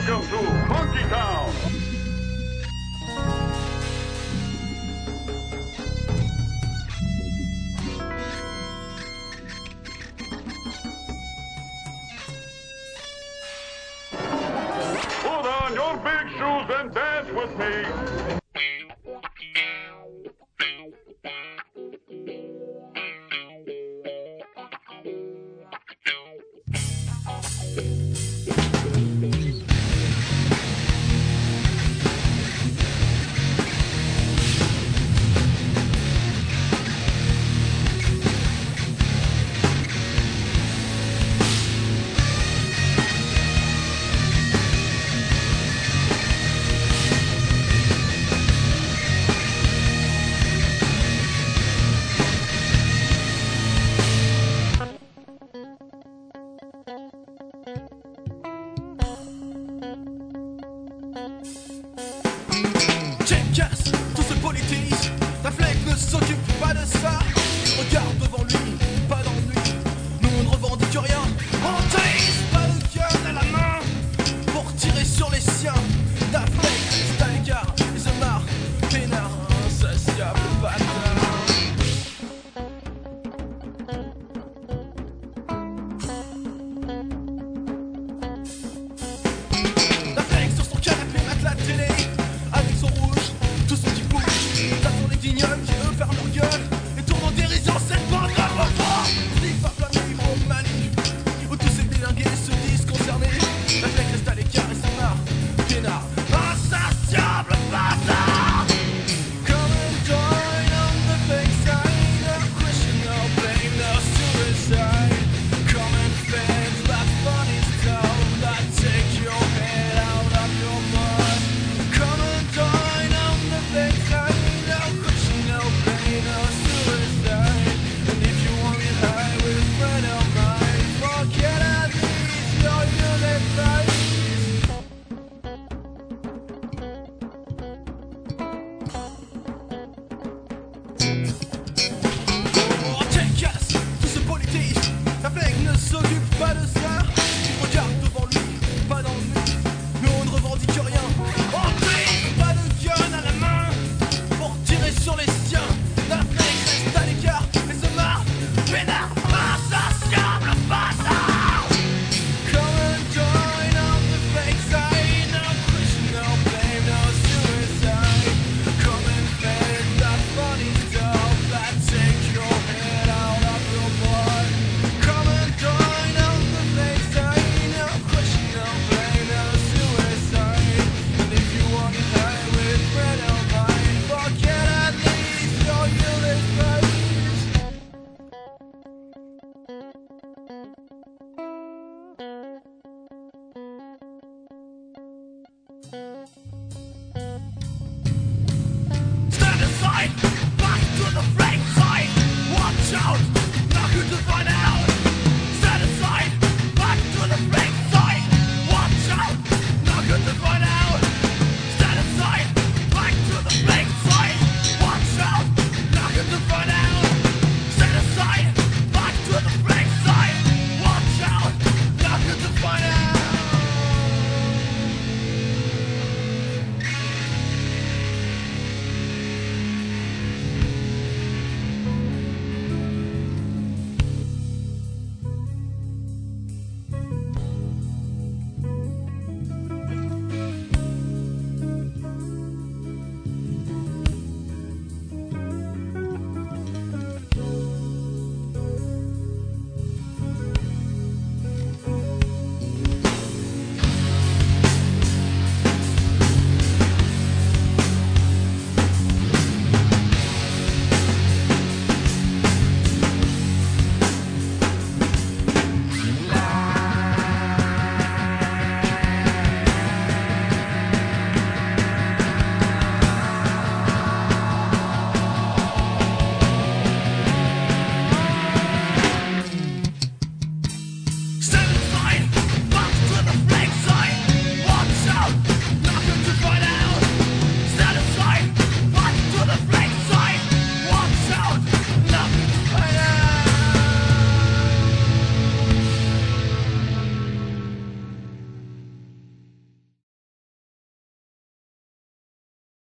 Welcome to Funky Town. Put on your big shoes and dance with me. Casse, tout se politise, ta flag ne s'occupe pas de ça. Il regarde devant lui, pas d'ennui, nous on ne revendique rien. On taise, pas de gun à la main, pour tirer sur les siens. Ta flag reste à l'écart, et se marre, peinard, insatiable bâtard. La flag sur son canapé mate la télé, avec son rouge. Tous ceux qui bougent, t'attends les guignols qui eux ferment leur gueule et tournent en dérision cette bande de enfants. Sniff à plein de livres au Mali, où tous ces délingués se disent concernés. La flag reste à l'écart et se marre, peinard, insatiable bâtard. Come and join on the fake side, no question, no blame, no suicide. Come and fend that funny stuff that take your head out of your mind. Come and join on the fake side, no question, no pain, no suicide. And if you want me high with a friend of mine, forget at least your unified. Oh, take casse, tout se politise, la flag ne s'occupe pas de ça. Il regarde devant lui, pas d'ennui, nous on ne revendique rien. On trie, pas de gun à la main, pour tirer sur les siens. La flag reste à l'écart et se marre, peinard, insatiable bâtard. Come and join on the fake side, no question, no blame, no suicide. Come and fend that funny stuff that take your head out of your blood. Come and join on the fake side, no question, no blame, no suicide. And if you want me high with friend of mine, forget at least your unified. Stand aside, back to the flank side. Watch out!